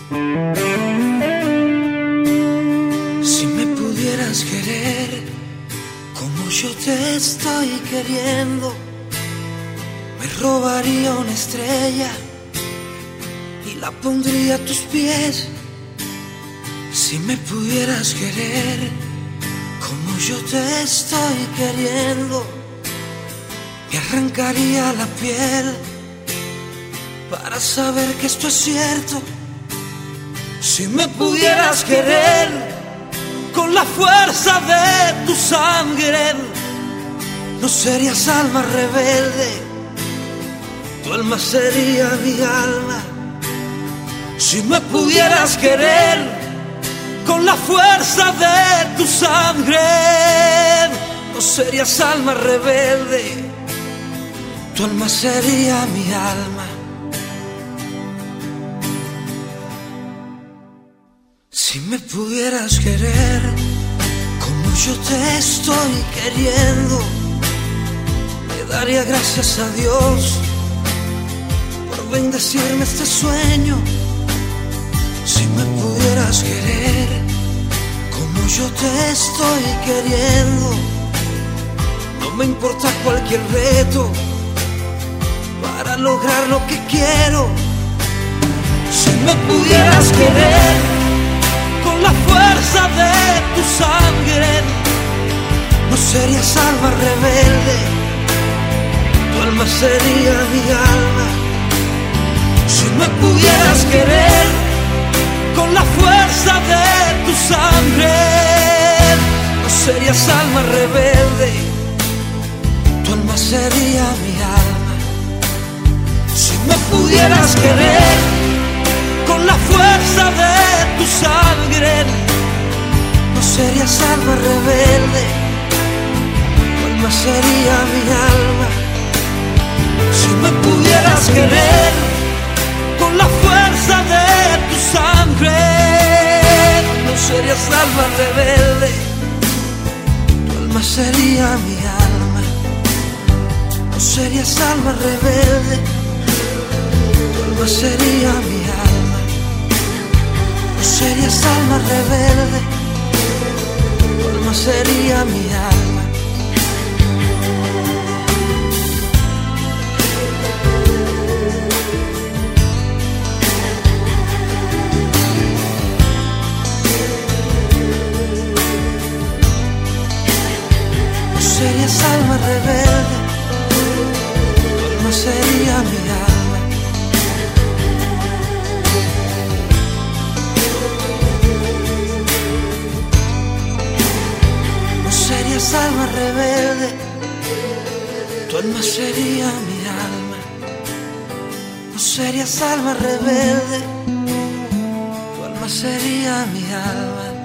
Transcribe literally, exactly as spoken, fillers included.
Si me pudieras querer como yo te estoy queriendo, me robaría una estrella y la pondría a tus pies. Si me pudieras querer como yo te estoy queriendo, me arrancaría la piel para saber que esto es cierto. Si me pudieras querer con la fuerza de tu sangre, no serías alma rebelde, tu alma sería mi alma. Si me pudieras querer con la fuerza de tu sangre, no serías alma rebelde, tu alma sería mi alma. Si me pudieras querer como yo te estoy queriendo, le daría gracias a Dios por bendecirme este sueño. Si me pudieras querer como yo te estoy queriendo, no me importa cualquier reto para lograr lo que quiero. Si me pudieras querer con la fuerza de tu sangre, no serías alma rebelde, tu alma sería mi alma. Si me pudieras querer con la fuerza de tu sangre, no serías alma rebelde, tu alma sería mi alma. Si me pudieras querer con la fuerza de tu sangre, no serías alma rebelde, tu alma sería mi alma. Si me pudieras querer con la fuerza de tu sangre, no serías alma rebelde, tu alma sería mi alma. No serías alma rebelde, tu alma sería mi alma. No serías alma rebelde, tu alma sería mi alma. No serías alma rebelde, tu alma sería mi alma. No serías alma rebelde, tu alma sería mi alma. No serías alma rebelde, tu alma sería mi alma.